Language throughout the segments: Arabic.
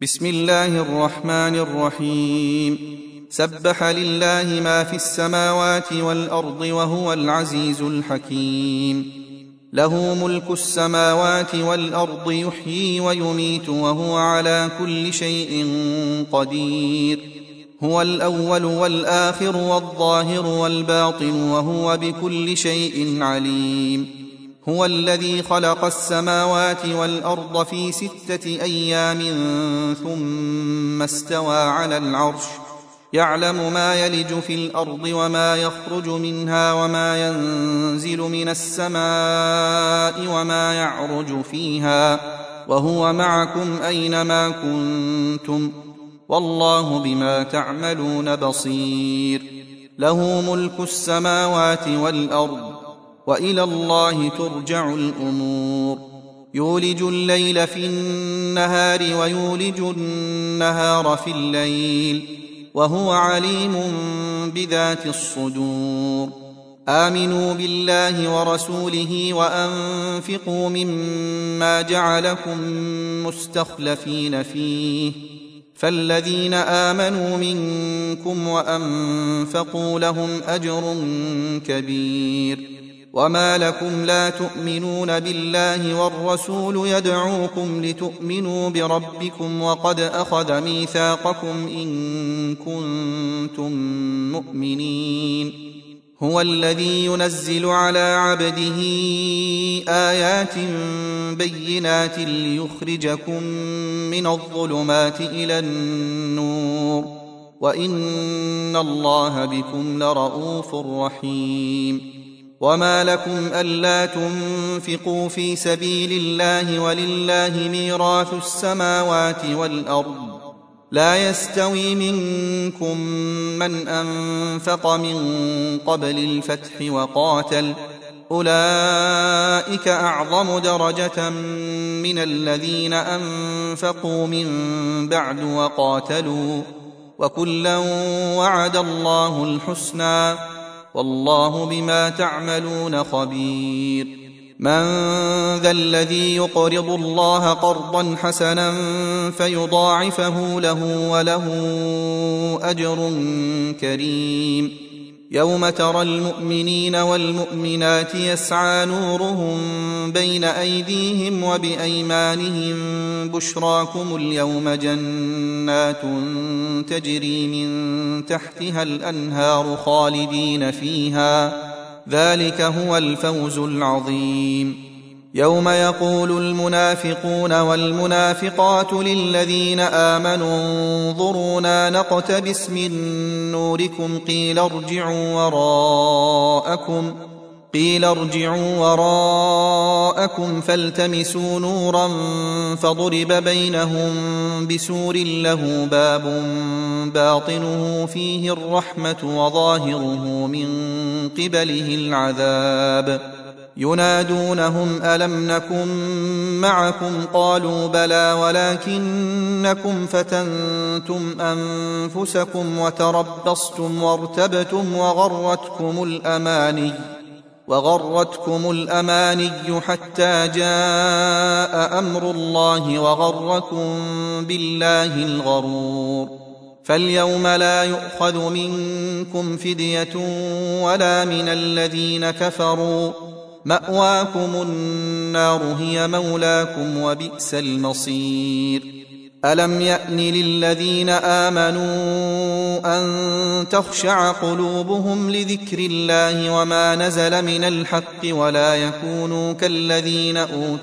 بسم الله الرحمن الرحيم. سبح لله ما في السماوات والأرض وهو العزيز الحكيم. له ملك السماوات والأرض يحيي ويميت وهو على كل شيء قدير. هو الأول والآخر والظاهر والباطن وهو بكل شيء عليم. هو الذي خلق السماوات والأرض في 6 أيام ثم استوى على العرش، يعلم ما يلج في الأرض وما يخرج منها وما ينزل من السماء وما يعرج فيها، وهو معكم أينما كنتم، والله بما تعملون بصير. له ملك السماوات والأرض وإلى الله ترجع الأمور. يولج الليل في النهار ويولج النهار في الليل وهو عليم بذات الصدور. آمنوا بالله ورسوله وأنفقوا مما جعلكم مستخلفين فيه، فالذين آمنوا منكم وأنفقوا لهم أجر كبير. وما لكم لا تؤمنون بالله والرسول يدعوكم لتؤمنوا بربكم وقد أخذ ميثاقكم إن كنتم مؤمنين. هو الذي ينزل على عبده آيات بينات ليخرجكم من الظلمات إلى النور، وإن الله بكم لرءوف رحيم. وما لكم ألا تنفقوا في سبيل الله ولله ميراث السماوات والأرض، لا يستوي منكم من أنفق من قبل الفتح وقاتل، أولئك أعظم درجة من الذين أنفقوا من بعد وقاتلوا، وكلا وعد الله الحسنى، والله بما تعملون خبير. من ذا الذي يقرض الله قرضا حسنا فيضاعفه له وله أجر كريم. يوم ترى المؤمنين والمؤمنات يسعى نورهم بين أيديهم وبأيمانهم، بشراكم اليوم جنات تجري من تحتها الأنهار خالدين فيها، ذلك هو الفوز العظيم. يوم يقول المنافقون والمنافقات للذين آمنوا انظرونا نقتبس من نوركم قيل ارجعوا وراءكم فالتمسوا نورا فضرب بينهم بسور له باب باطنه فيه الرحمة وظاهره من قبله العذاب. ينادونهم ألم نكن معكم قالوا بلى ولكنكم فتنتم أنفسكم وتربصتم وارتبتم وغرتكم الأماني حتى جاء أمر الله وغركم بالله الغرور. فاليوم لا يؤخذ منكم فدية ولا من الذين كفروا، مأواكم النار هي مولاكم وبئس المصير. ألم يأن للذين آمنوا أن تخشع قلوبهم لذكر الله وما نزل من الحق ولا يكونوا كالذين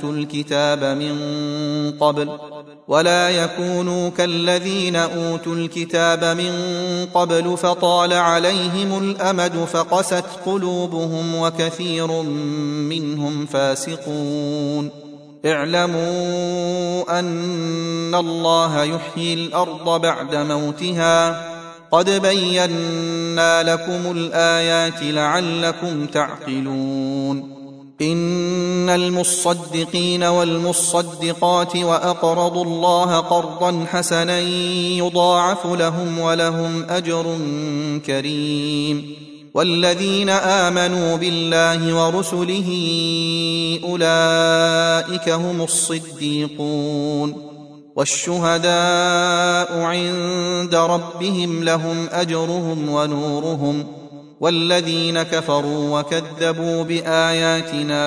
أوتوا الكتاب من قبل فطال عليهم الأمد فقست قلوبهم وكثير منهم فاسقون. اعلموا أن الله يحيي الأرض بعد موتها، قد بينا لكم الآيات لعلكم تعقلون. إن المصدقين والمصدقات وأقرضوا الله قرضا حسنا يضاعف لهم ولهم أجر كريم. والذين آمنوا بالله ورسله أولئك هم الصديقون، والشهداء عند ربهم لهم أجرهم ونورهم والذين كفروا وكذبوا بآياتنا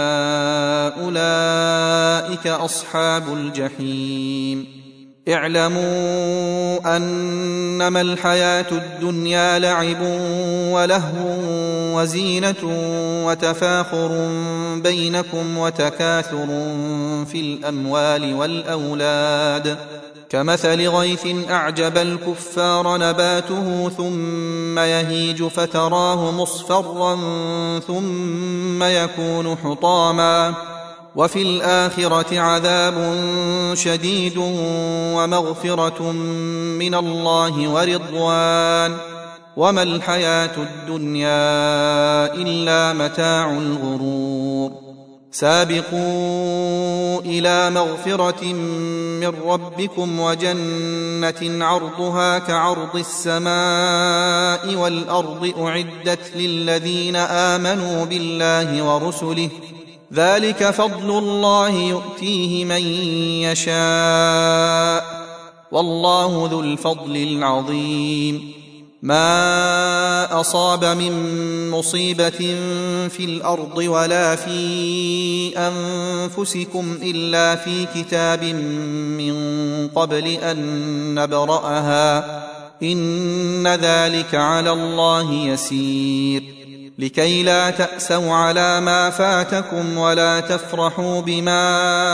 أولئك أصحاب الجحيم اعلموا أنما الحياة الدنيا لعب ولهو وزينة وتفاخر بينكم وتكاثر في الأموال والأولاد كمثل غيث أعجب الكفار نباته ثم يهيج فتراه مصفرا ثم يكون حطاما وفي الآخرة عذاب شديد ومغفرة من الله ورضوان وما الحياة الدنيا إلا متاع الغرور سابقوا إلى مغفرة من ربكم وجنة عرضها كعرض السماء والأرض أعدت للذين آمنوا بالله ورسله ذلك فضل الله يؤتيه من يشاء والله ذو الفضل العظيم ما أصاب من مصيبة في الأرض ولا في أنفسكم إلا في كتاب من قبل أن نبرأها إن ذلك على الله يسير لكي لا تأسوا على ما فاتكم ولا تفرحوا بما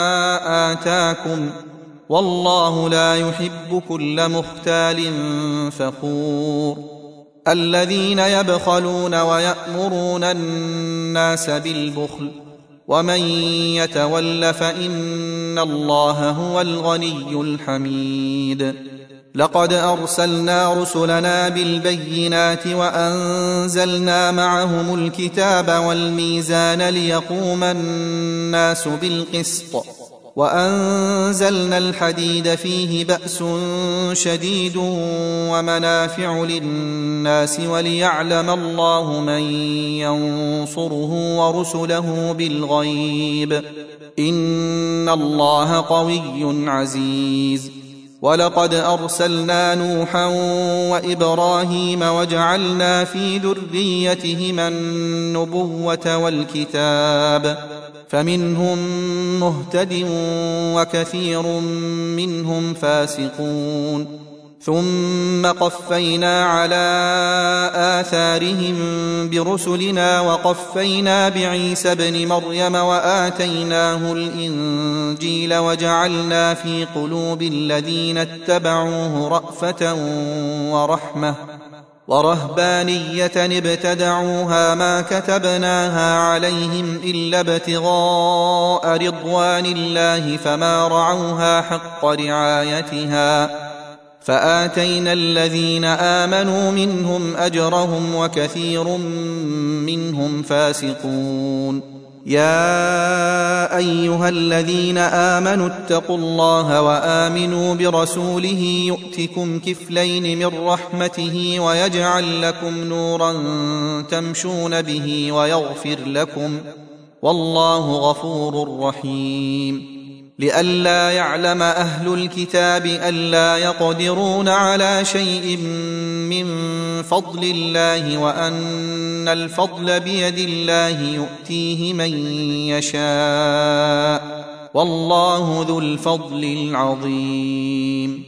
آتاكم والله لا يحب كل مختال فخور الذين يبخلون ويأمرون الناس بالبخل ومن يتول فإن الله هو الغني الحميد لقد أرسلنا رسلنا بالبينات وأنزلنا معهم الكتاب والميزان ليقوم الناس بالقسط وأنزلنا الحديد فيه بأس شديد ومنافع للناس وليعلم الله من ينصره ورسله بالغيب إن الله قوي عزيز ولقد أرسلنا نوحا وإبراهيم وجعلنا في ذريتهما النبوة والكتاب فمنهم مهتد وكثير منهم فاسقون ثم قفينا على آثارهم برسلنا وقفينا بعيسى ابن مريم وآتيناه الإنجيل وجعلنا في قلوب الذين اتبعوه رأفة ورحمة ورهبانية ابتدعوها ما كتبناها عليهم إلا ابتغاء رضوان الله فما رعوها حق رعايتها فآتينا الذين آمنوا منهم أجرهم وكثير منهم فاسقون يا أيها الذين آمنوا اتقوا الله وآمنوا برسوله يؤتكم كفلين من رحمته ويجعل لكم نورا تمشون به ويغفر لكم والله غفور رحيم لئلا يعلم أهل الكتاب ألا يقدرون على شيء من فضل الله وأن الفضل بيد الله يؤتيه من يشاء والله ذو الفضل العظيم